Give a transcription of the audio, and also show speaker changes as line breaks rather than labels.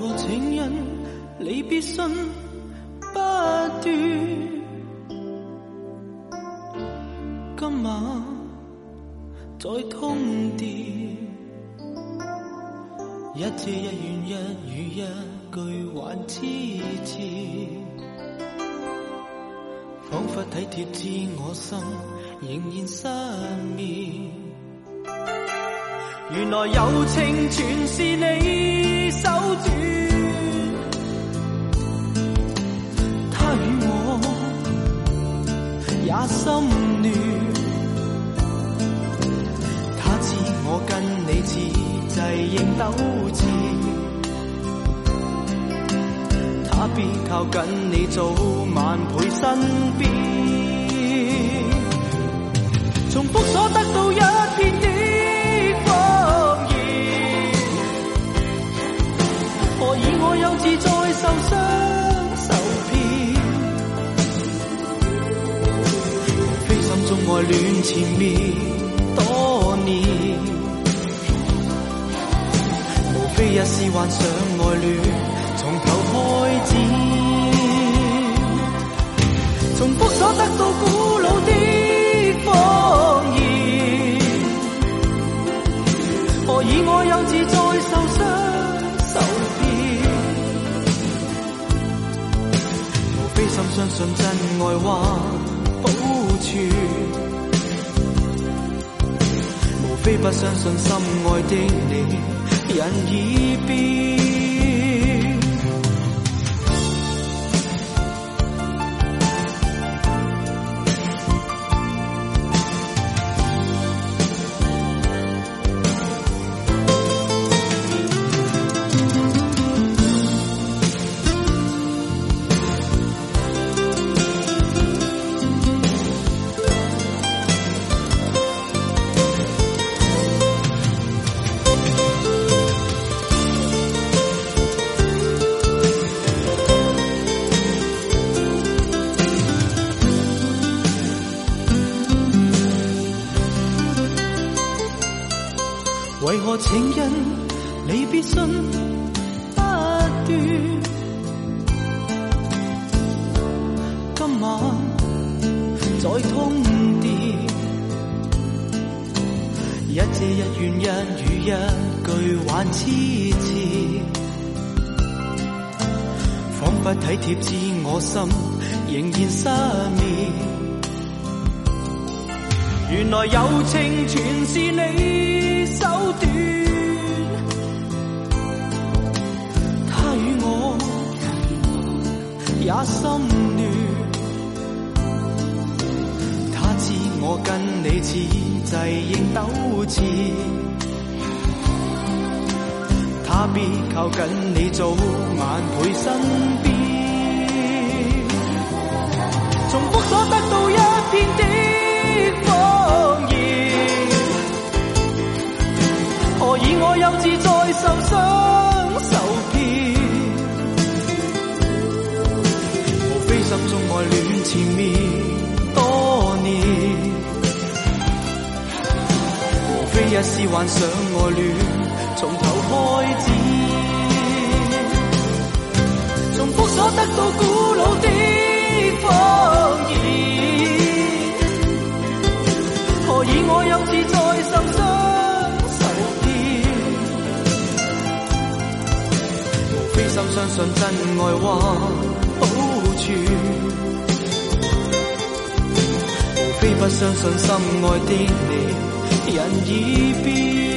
何情人离别信不断？今晚再通電，一遮一怨一語一句還痴纏，彷彿體貼至我心仍然失眠。原來柔情全是你手段，他與我也心亂，他知我跟你似際應糾纏，他必靠緊你早晚陪身邊，重複所得到一片的謊言，何以我又自在受傷受騙？無非心中愛戀纏綿多年，無非一絲幻想愛戀從頭開展，重複所得到古老的謊言，何以我又自在受傷受騙？無非心相信真愛話保存，無非不相信心愛的你人已變。為何情人離別信不斷？今晚再通電，一遮一怨一語一句還痴纏，彷彿體貼至我心仍然失眠。原來柔情全是你手段，他與我也心亂，他知我跟你似際應糾纏，他必靠緊你早晚陪身邊，重複所得到一片的謊言，何以我又自在受傷受騙？無非心中愛戀纏綿多年，無非一絲幻想愛戀從頭開展，重複所得到古老的謊言，何以我又自在受傷受騙？無非心相信真愛話保存，無非不相信心愛的你人已變。